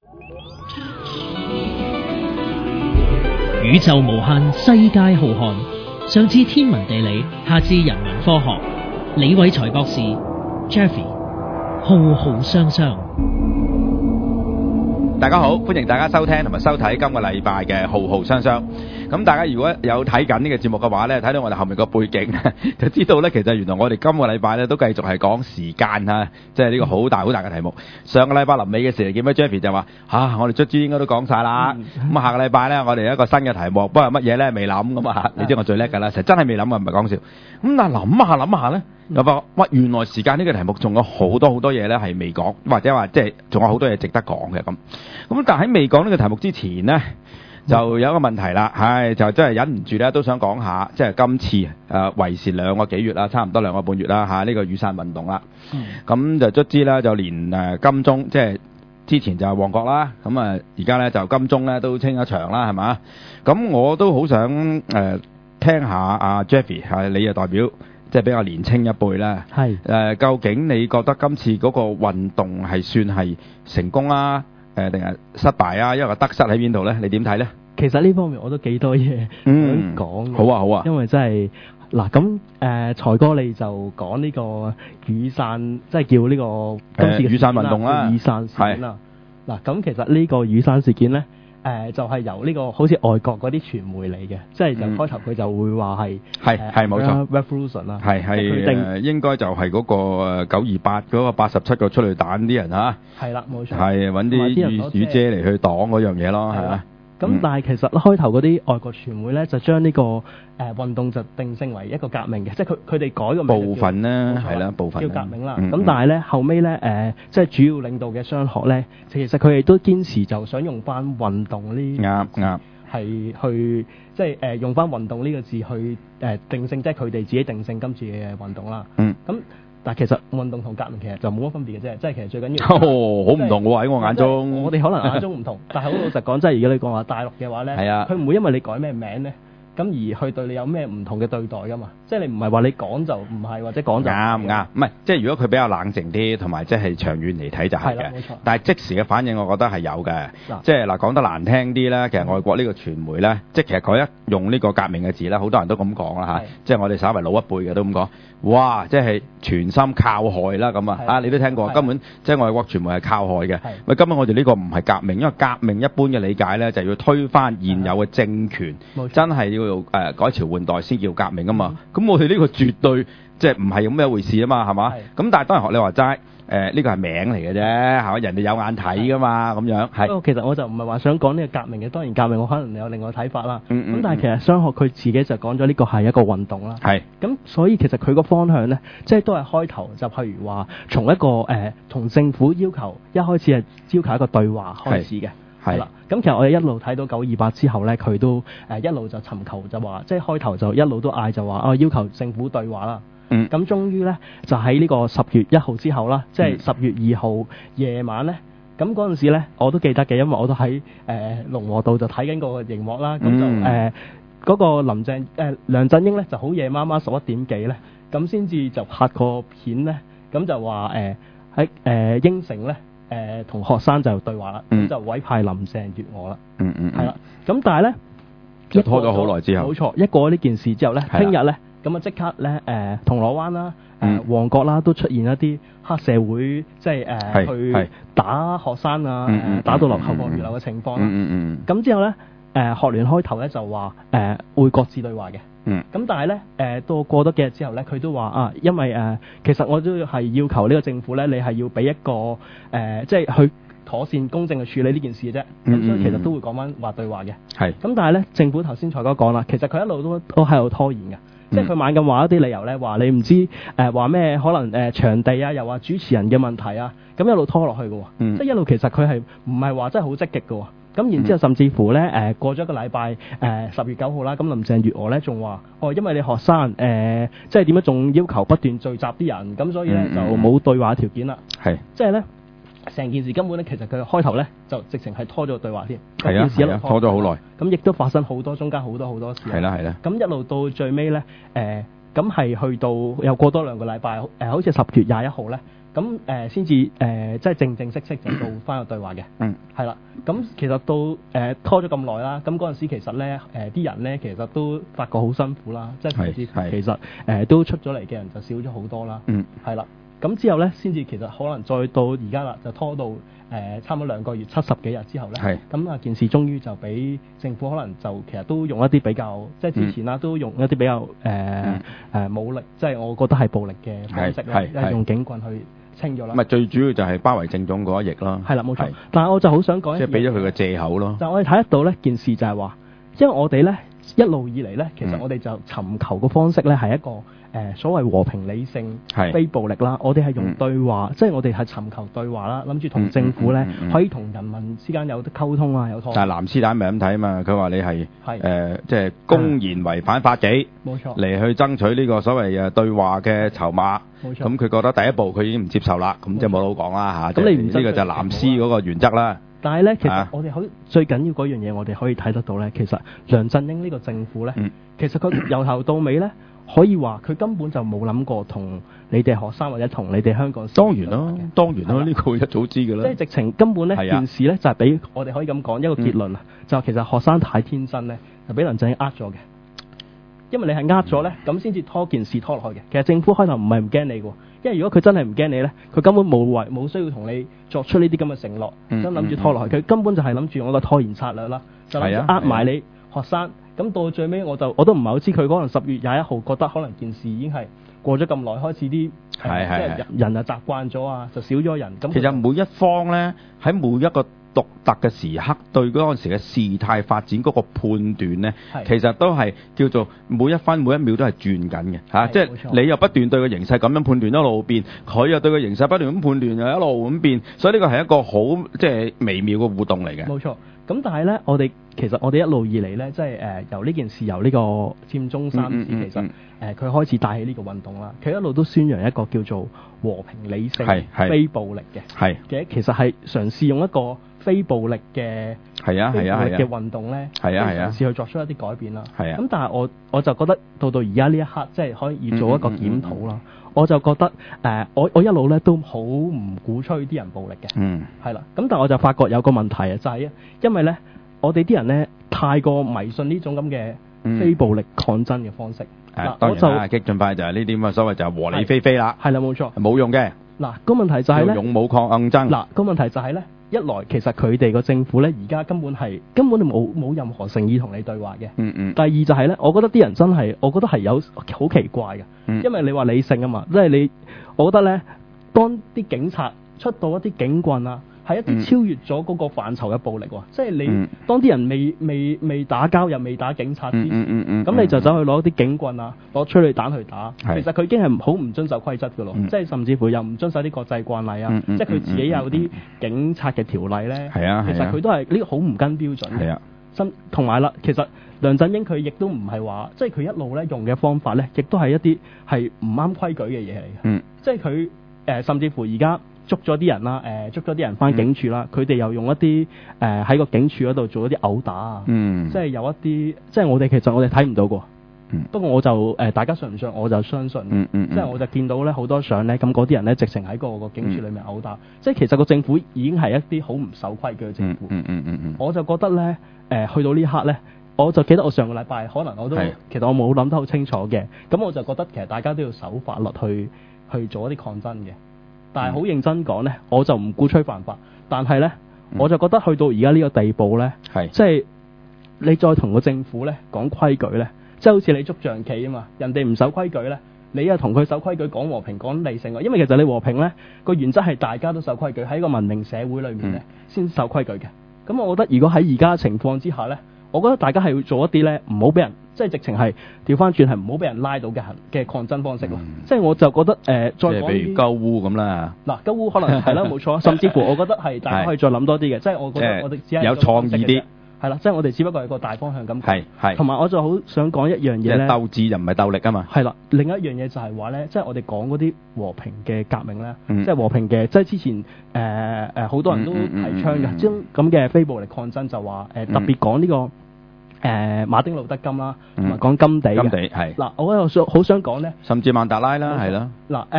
宇宙無限，世界浩瀚，上至天文地理，下至人文科學。李偉才博士 Jeffrey 浩浩湯湯。 大家好，歡迎大家收聽同埋收睇今個禮拜嘅浩浩湯湯。咁大家如果有睇緊呢個節目嘅話呢，睇到我哋後面個背景呢，就知道呢，其實原來我哋今個禮拜呢都繼續係講時間啊，即係呢個好大嘅題目。上個禮拜臨尾嘅時候，見到 Jeffrey 就話我哋卒之應該都講晒啦。咁下個禮拜呢，我哋有一個新嘅題目，不過乜嘢呢？未諗咁啊！你知我最叻㗎啦，實真係未諗啊，唔係講笑。咁但係諗下呢，又發覺原來時間呢個題目仲有好多嘢呢係未講，或者話即係仲有好多嘢值得講嘅咁。咁但係喺未講呢個題目之前呢，就有一個問題啦，就真係忍唔住咧，都想講下，即係今次維持2個幾月啦，差唔多2個半月啦呢個雨傘運動啦。咁就卒之咧，就連金鐘，即係之前就係旺角啦，咁而家咧就金鐘咧都清一場啦，係嘛？咁我都好想聽下阿 Jeffrey 你又代表即係比較年青一輩啦。係究竟你覺得今次嗰個運動係算係成功啊？定係失敗啊？因為個得失喺邊度咧？你點睇咧？ 其實呢方面我都幾多嘢想講。好啊，因為真係嗱咁財哥你就講呢個雨傘，即係叫呢個今次嘅雨傘運動啦， 雨傘事件啦。嗱咁其實呢個雨傘事件咧，就係由呢個好似外國嗰啲傳媒嚟嘅，即係就開頭佢就會話係冇錯 revolution 啦， 係應該就係嗰個928嗰個87個催淚彈啲人嚇， 係啦冇錯， 係揾啲雨遮嚟去擋嗰樣嘢咯，係嘛？ 咁但係其實開頭嗰啲外國傳媒咧就將呢個運動就定性為一個革命嘅，即係佢哋改個名部分啦，係啦部分叫革命啦。咁但係咧後尾咧即係主要領導嘅商學咧，其實佢哋都堅持就想用翻運動呢啱係去即係用翻運動呢個字去定性，即係佢哋自己定性今次嘅運動啦。咁但係其實運動同革命其實就冇乜分別嘅啫，即係其實最緊要好唔同喎喺我眼中。 我哋可能眼中唔同，但係好老實講，即係如果你講話大陸嘅話咧，佢唔會因為你改咩名咧，咁而去對你有咩唔同嘅對待噶嘛？即係你唔係話你講就唔係，或者講就啱， 唔係即係如果佢比較冷靜啲，同埋即係長遠嚟睇就係嘅。但係即時嘅反應，我覺得係有嘅。即係嗱講得難聽啲咧，其實外國呢個傳媒咧，即係其實佢一用呢個革命嘅字咧，好多人都咁講啦嚇。即係我哋稍為老一輩嘅都咁講，哇！即係全心靠害啦咁啊！你都聽過，根本即係外國傳媒係靠害嘅。喂，根本我哋呢個唔係革命，因為革命一般嘅理解咧，就要推翻現有嘅政權，真係要改朝換代先叫革命啊嘛。咁我哋呢個絕對即係唔係咁一回事啊嘛，係嘛？咁但係當然學你話齋，呢個係名嚟嘅啫，係嘛？人哋有眼睇噶嘛，咁樣係。 其實我就唔係話想講呢個革命嘅，當然革命我可能有另外睇法啦。咁但係其實商學佢自己就講咗呢個係一個運動啦。係。咁所以其實佢個方向咧，即係都係開頭就譬如話從一個同政府要求一開始係要求一個對話開始嘅。係啦，咁其實我哋一路睇到928之後咧，佢都一路就尋求就話，即係開頭就一路都嗌就話要求政府對話啦。咁終於咧就喺呢個10月1號之後啦，即係10月2號夜晚咧，咁嗰陣時咧我都記得嘅，因為我都喺龍和道就睇緊個熒幕啦，咁就嗰個梁振英咧就好夜媽媽11點幾咧，咁先至就拍個片咧，咁就話喺應承咧。同學生就對話啦，咁就委派林鄭月娥啦，係啦，咁但係咧就拖咗好耐之後， 冇錯，一過呢件事之後咧，聽日咧咁啊即刻咧銅鑼灣啦、旺角啦都出現一啲黑社會，即係去打學生啊，打到落後方血流嘅情況啦。咁之後咧學聯開頭咧就話會各自對話嘅。咁但係咧到過多幾日之後咧，佢都話因為其實我都係要求呢個政府咧，你係要俾一個即係去妥善公正去處理呢件事嘅啫。咁所以其實都會講翻話對話嘅。咁但係咧政府頭先財哥講啦，其實佢一路都喺度拖延嘅。即係佢猛咁話一啲理由咧，話你唔知話咩可能場地啊，又話主持人嘅問題啊，咁一路拖落去嘅。即係一路其實佢係唔係話真係好積極嘅。咁然之後甚至乎咧過咗一個禮拜10月9號啦，咁林鄭月娥咧仲話因為你學生即係點樣仲要求不斷聚集啲人，咁所以咧就冇對話條件啦。即係咧成件事根本咧其實佢開頭咧就直情係拖咗個對話添。件事一路拖咗好耐。 咁亦都發生好多中間好多事。係啦。咁一路到最尾咧咁係去到又過多2個禮拜好似10月21號咧。 咁先至即係正式就到翻個對話嘅。係啦。咁其實到拖咗咁耐啦，咁嗰陣時其實咧啲人咧其實都發覺好辛苦啦，即係甚至其實都出咗嚟嘅人就少咗好多啦。係啦。咁之後咧，先至其實可能再到而家啦，就拖到差唔多2個月70幾日之後咧，咁啊件事終於就俾政府可能就其實都用一啲比較，即係之前啦都用一啲比較武力，即係我覺得係暴力嘅方式啦，用警棍去清咗啦。咪最主要就係包圍政總嗰一役咯。 係啦，冇錯。但係我就好想講， 即係俾咗佢嘅藉口咯。 就我哋睇得到咧，件事就係話，因為我哋咧一路以嚟咧，其實我哋就尋求嘅方式咧係一個所謂和平理性非暴力啦，我哋係用對話，即係我哋係尋求對話啦，諗住同政府咧可以同人民之間有得溝通啊，有妥。 但係藍絲帶咪咁睇啊嘛，佢話你係即係公然違反法紀， 冇錯， 嚟去爭取呢個所謂對話嘅籌碼。 冇錯。 咁佢覺得第一步佢已經唔接受啦，咁即係冇好講啦嚇。咁你唔呢個就係藍絲嗰個原則啦。 但係咧，其實我哋最緊要嗰樣嘢，我哋可以睇得到咧，其實梁振英呢個政府咧，其實佢由頭到尾咧。可以話佢根本就冇諗過同你哋學生或者同你哋香港。 當然啦，呢個一早知㗎啦。 即係直情根本呢件事呢，就係俾我哋可以咁講一個結論啊，就其實學生太天真呢，就俾梁振英呃咗嘅。因為你係呃咗呢，咁先至拖件事拖落去嘅。其實政府開頭唔係唔驚你嘅，因為如果佢真係唔驚你呢，佢根本冇需要同你作出呢啲咁嘅承諾，真諗住拖落去。佢根本就係諗住用一個拖延策略啦，就諗住呃埋你學生。咁到最尾我都唔係好知佢可能10月21號覺得可能件事已經係過咗咁耐，開始啲即係人啊習慣咗啊，就少咗人。咁其實每一方咧喺每一個獨特嘅時刻對嗰陣時嘅事態發展嗰個判斷咧，其實都係叫做每一分每一秒都係轉緊嘅嚇，即係你又不斷對個形勢咁樣判斷一路變，佢又對個形勢不斷咁判斷又一路咁變，所以呢個係一個好即係微妙嘅互動嚟嘅。 冇錯。咁但係咧，其實我哋一路以嚟咧，即係由呢件事由呢個佔中3事，其實佢開始帶起呢個運動啦。佢一路都宣揚一個叫做和平理性非暴力嘅，其實係嘗試用一個非暴力嘅嘅運動咧，嘗試去作出一啲改變啦。咁但係我就覺得到而家呢一刻，即係可以做一個檢討啦。我就覺得我一路咧都好唔鼓吹啲人暴力嘅，係啦。咁但係我就發覺有個問題啊，就係因為咧我哋啲人咧太過迷信呢種咁嘅非暴力抗爭嘅方式。 當然啦，激進派就係呢啲咁嘅所謂就係和理非非啦。 係啦，冇錯， 冇用嘅。 嗱，個問題就係咧， 勇武抗爭。 嗱，個問題就係咧，一來其實佢哋個政府咧而家根本冇任何誠意同你對話嘅。第二就係咧，我覺得啲人真係，我覺得係有好奇怪嘅。因為你話理性啊嘛，即係我覺得咧，當啲警察出到一啲警棍啊，係一啲超越咗嗰個範疇嘅暴力喎。即係你當啲人未打交又未打警察之前，咁你就走去攞啲警棍啊，攞催淚彈去打，其實佢已經係好唔遵守規則㗎咯。即係甚至乎又唔遵守啲國際慣例啊，即係佢自己有啲警察嘅條例咧。其實佢都係呢個好唔跟標準嘅。同埋啦，其實梁振英佢亦都唔係話，即係佢一路咧用嘅方法咧，亦都係一啲係唔啱規矩嘅嘢嚟嘅。即係佢甚至乎而家捉咗啲人啦，捉咗啲人返警署啦，佢哋又用一啲喺個警署嗰度做一啲毆打啊，即係有一啲，即係其實我哋睇唔到過。不過我就大家信唔信？我就相信。即係我就見到咧好多相咧，咁嗰啲人咧直情喺個警署裏面毆打。即係其實個政府已經係一啲好唔守規矩嘅政府。我就覺得咧，去到呢刻咧，我就記得我上個禮拜可能其實我冇諗得好清楚嘅。咁我就覺得其實大家都要守法律去做一啲抗爭嘅。但係好認真講咧，我就唔鼓吹犯法。但係咧，我就覺得去到而家呢個地步咧，即係你再同個政府咧講規矩咧。即係好似你捉象棋啊嘛，人哋唔守規矩咧，你又同佢守規矩講和平講理性啊，因為其實你和平咧個原則係大家都守規矩，喺一個文明社會裏面咧先守規矩嘅。咁我覺得如果喺而家情況之下咧，我覺得大家係要做一啲咧唔好俾人即係直情係調翻轉係唔好俾人拉到嘅抗爭方式咯。即係我就覺得再講譬如鳩污咁啦。嗱， 鳩污可能係啦，冇錯，甚至乎我覺得係大家可以再諗多啲嘅，即係我覺得我哋只係有創意啲。 係啦，即係我哋只不過係個大方向咁講，同埋我就好想講一樣嘢咧， 鬥智就唔係鬥力啊嘛。 係啦，另一樣嘢就係話咧，即係我哋講嗰啲和平嘅革命咧，即係和平嘅，即係之前好多人都提倡嘅，將咁嘅非暴力抗爭就話特別講呢個馬丁路德金啦，同埋講甘地嘅。 係嗱，我又好想講咧， 甚至曼達拉啦，係啦。 嗱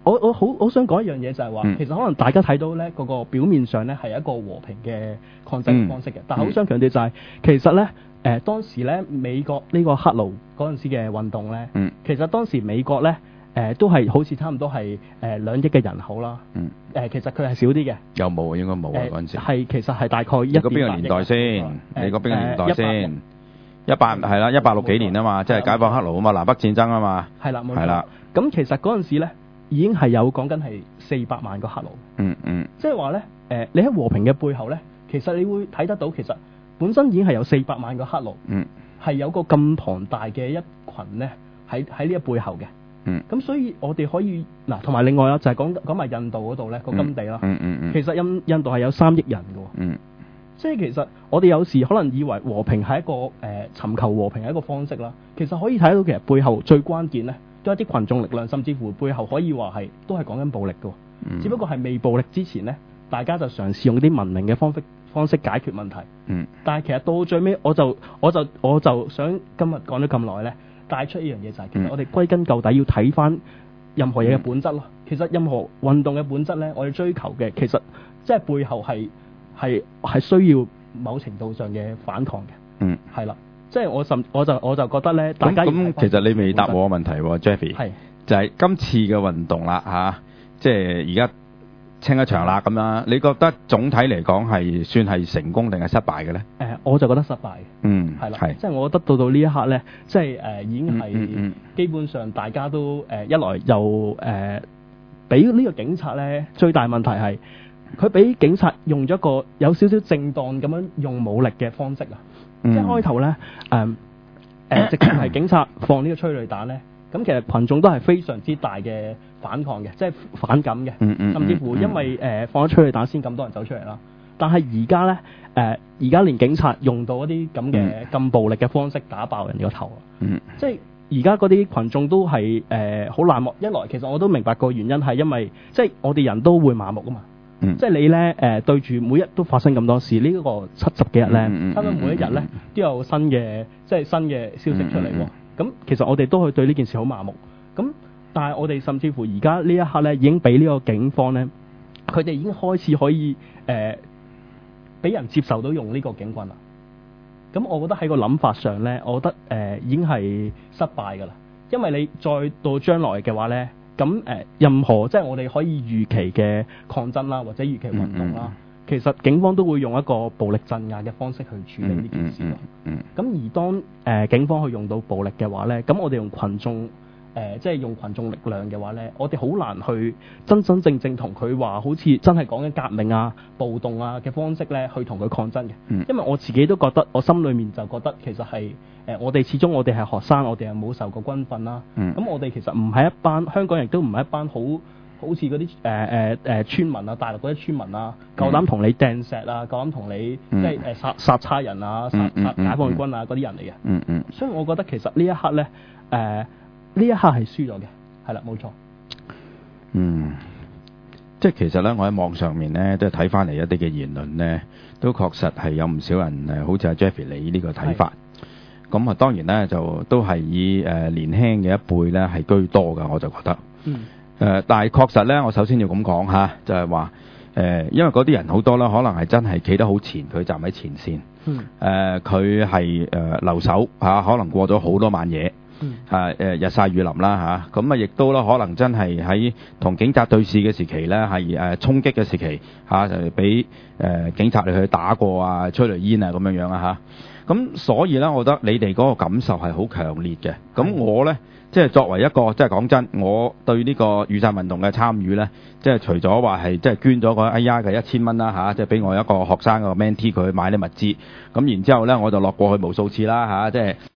我好想講一樣嘢就係話，其實可能大家睇到咧嗰個表面上咧係一個和平嘅抗爭方式嘅，但係好想強調就係、其實咧當時咧美國呢個黑奴嗰陣時嘅運動咧，其實當時美國咧都係好似差唔多係2億嘅人口啦，其實佢係少啲嘅。有冇？應該冇啊嗰陣時。係其實係大概1.8億。你講邊個年代先？你講邊個年代先？100係啦，160幾年啊嘛，即係解放黑奴啊嘛，南北戰爭啊嘛。係啦，冇錯。係啦。咁其實嗰陣時咧已經係有講緊係400萬個黑奴。即係話咧你喺和平嘅背後咧，其實你會睇得到，其實本身已經係有400萬個黑奴。係有個咁龐大嘅一群咧喺呢一背後嘅。咁所以我哋可以嗱，同埋另外啦，就係講埋印度嗰度咧個金地啦。其實印度係有3億人嘅。即係其實我哋有時可能以為和平係一個尋求和平係一個方式啦，其實可以睇到其實背後最關鍵咧都係一啲群眾力量，甚至乎背後可以話係都係講緊暴力嘅。只不過係未暴力之前咧，大家就嘗試用啲文明嘅方式解決問題。但係其實到最尾，我就想今日講咗咁耐咧，帶出一樣嘢就係其實我哋歸根究底要睇翻任何嘢嘅本質咯。其實任何運動嘅本質咧，我哋追求嘅其實即係背後係需要某程度上嘅反抗嘅。係啦，即係我就覺得咧，大家咁其實你未答我個問題喎，Jeffrey。係就係今次嘅運動啦嚇，即係而家清一場啦咁啦。你覺得總體嚟講係算係成功定係失敗嘅咧？ 我就覺得失敗。係啦，即係我覺得到呢一刻咧，即係已經係基本上大家都一來又俾呢個警察咧，最大問題係佢俾警察用咗一個有少少正當咁樣用武力嘅方式啊。即係開頭咧直情係警察放呢個催淚彈咧，咁其實群眾都係非常之大嘅反抗嘅，即係反感嘅。甚至乎因為放咗催淚彈先咁多人走出嚟啦。但係而家咧而家連警察用到一啲咁嘅咁暴力嘅方式打爆人哋個頭啊！即係而家嗰啲群眾都係好冷漠。一來其實我都明白個原因係因為即係我哋人都會麻木啊嘛。即係你咧對住每日都發生咁多事，呢個70幾日咧，差唔多每一日咧都有新嘅消息出嚟喎。咁其實我哋都會對呢件事好麻木。咁但係我哋甚至乎而家呢一刻咧，已經俾呢個警方咧，佢哋已經開始可以俾人接受到用呢個警棍啦。咁我覺得喺個諗法上咧，我覺得已經係失敗㗎啦。因為你再到將來嘅話咧，咁任何即係我哋可以預期嘅抗爭啦，或者預期運動啦，其實警方都會用一個暴力鎮壓嘅方式去處理呢件事咯。咁而當警方去用到暴力嘅話咧，咁我哋用群眾即係用群眾力量嘅話咧，我哋好難去真正同佢話好似真係講緊革命啊、暴動啊嘅方式咧去同佢抗爭嘅。因為我自己都覺得，我心裏面就覺得其實係我哋始終我哋係學生，我哋係冇受過軍訓啦。咁我哋其實唔係一班香港人，都唔係一班好似嗰啲村民啊，大陸嗰啲村民啊，夠膽同你掟石啊，夠膽同你即係殺差人啊、殺解放軍啊嗰啲人嚟嘅。所以我覺得其實呢一刻咧呢一刻係輸咗嘅，係啦，冇錯。 即係其實咧，我喺網上面咧都係睇翻嚟一啲嘅言論咧，都確實係有唔少人好似阿 Jeffrey 你呢個睇法。咁啊，當然咧就都係以年輕嘅一輩咧係居多㗎，我就覺得。但係確實咧，我首先要咁講嚇，就係話因為嗰啲人好多啦，可能係真係企得好前，佢站喺前線。佢係留守嚇，可能過咗好多晚夜。日曬雨淋啦嚇，咁亦都啦，可能真係喺同警察對峙嘅時期咧，係衝擊嘅時期嚇，就俾警察你去打過啊，催淚煙啊咁樣啊嚇。咁所以咧，我覺得你哋嗰個感受係好強烈嘅。咁我咧，即係作為一個，即係講真，我對呢個雨傘運動嘅參與咧，即係除咗話係即係捐咗個嘅1000蚊啦嚇，即係俾我一個學生個 mentee 佢去買啲物資。咁然之後咧，我就落過去無數次啦嚇，即係。